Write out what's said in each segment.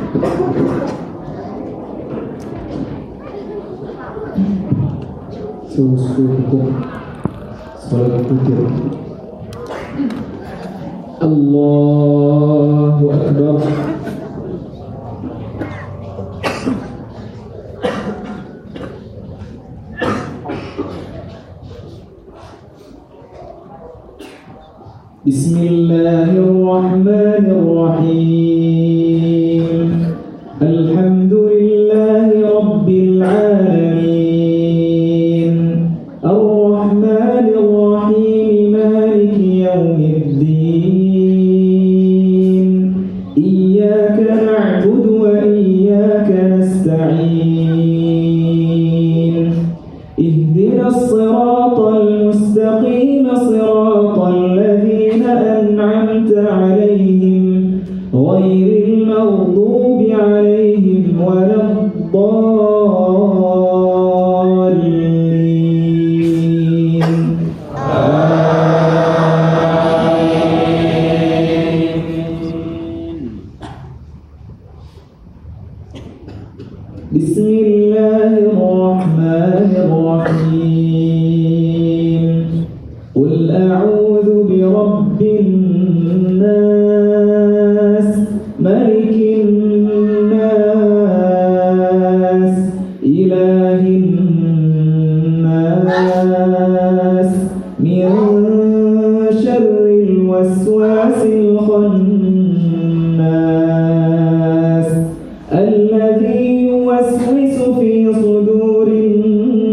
Susuku salat witir. Allahu Akbar. Bismillahirrahmanirrahim. Alhamdulillahi Rabbil alamin. Ar-Rahmanir-Rahim. Maliki yawmiddin. Iyyaka na'budu wa iyyaka nasta'in. Ihdinas siratal mustaqim. Siratal ladzina an'amta 'alaihim ghairil maghdubi 'alaihim waladdallin. Bismillahirrahmanirrahim. Qul a'udzu birabbin nas, malikin nas, ilahin nas, min syarril waswasil khannas, alladzi yuwaswisu fi sudurin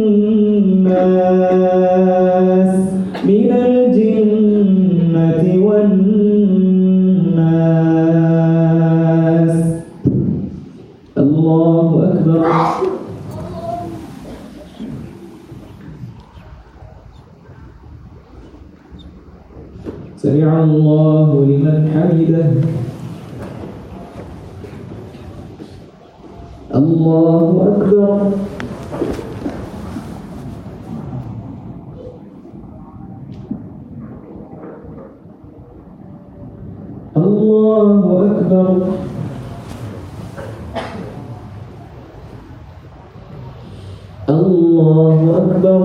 nas, minal jinnati wan nas. Allahu Akbar. Sami'a Allahu liman hamidah. Allahu Akbar. Allahu Akbar. Allahu Akbar.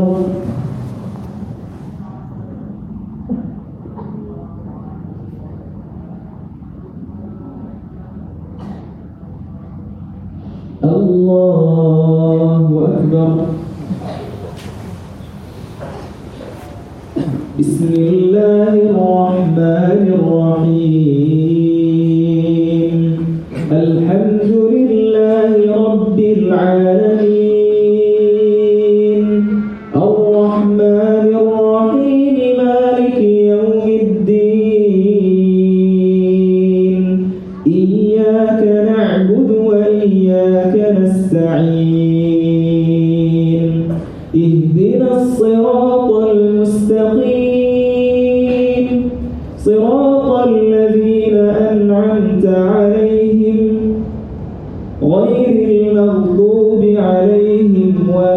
Allahu Akbar. Bismillahirrahmanirrahim. Alhamdulillahi Rabbil alamin. Ar-Rahmanir-Rahim. Maliki yawmiddin. Iyyaka na'budu wa iyyaka nasta'in. Ihdinas siratal mustaqim. Siratal ladzina an'amta 'alaihim ghairil maghdubi 'alaihim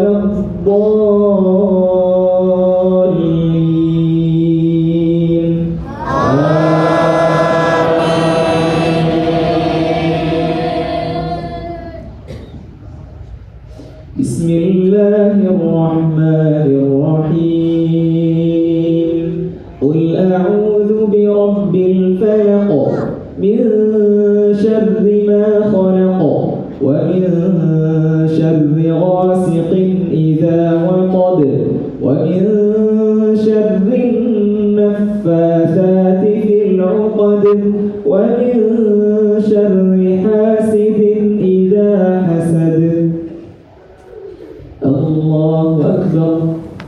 waladdallin. Bismillahirrahmanirrahim. Qul a'udzu birabbil falaq, min syarri ma khalaq, wa min syarri ghasiqin idza waqab, wa min syarri naffatsati fil 'uqad, wa min syarri hasidin idza hasad. Allahu Akbar.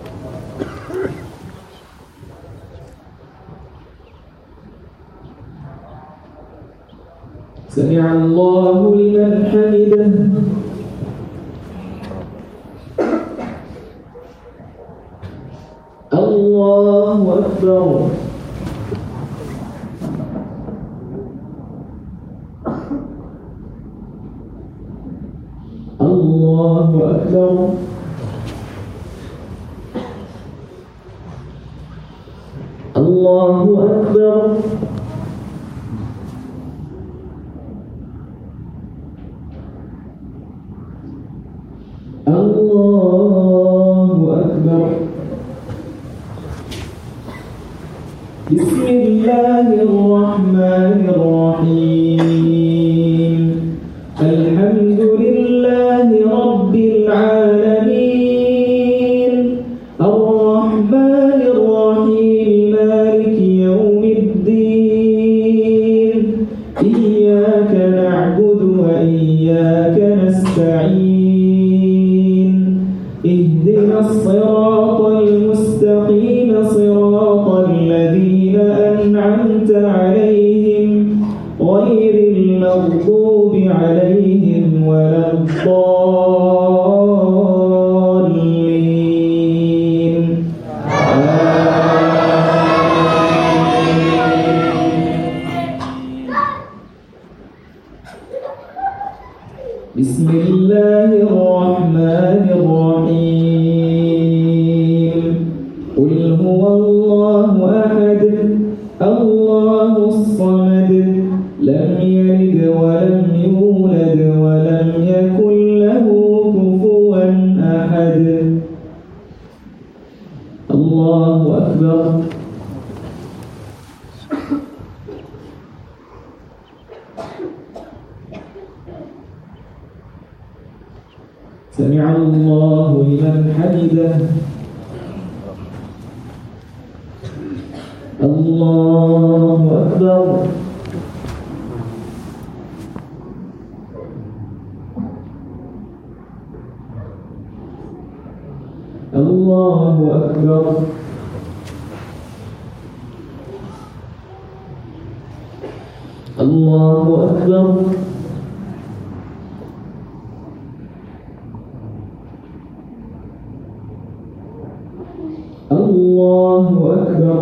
Sami'a Allahu liman hamidah. Allahu Akbar. Allahu Akbar. Allahu Akbar. الله أكبر. بسم الله الرحمن الرحيم. الحمد لله رب العالمين. الرحمن الرحيم مالك يوم الدين. إياك نعبد وإياك نستعين. اهدنا الصراط المستقيم صراط الذين أنعمت عليهم غير المغضوب عليهم ولا الضالين. بسم الله الرحمن الرحيم. قل هو الله أحد الله الصمد لم يلد ولم يولد ولم يكن له كفوا أحد. الله أكبر. سمع الله لمن حمده. الله أكبر. الله أكبر. الله أكبر. الله أكبر.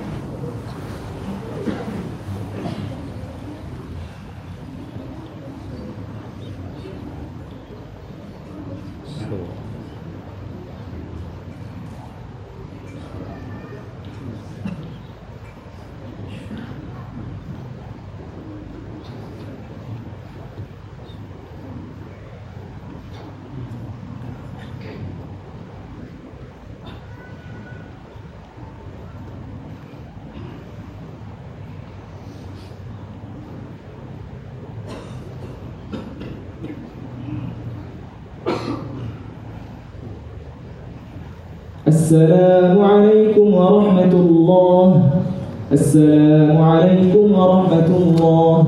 السلام عليكم ورحمة الله. السلام عليكم ورحمة الله.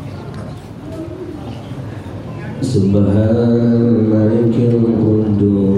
سبحان الملك القدوس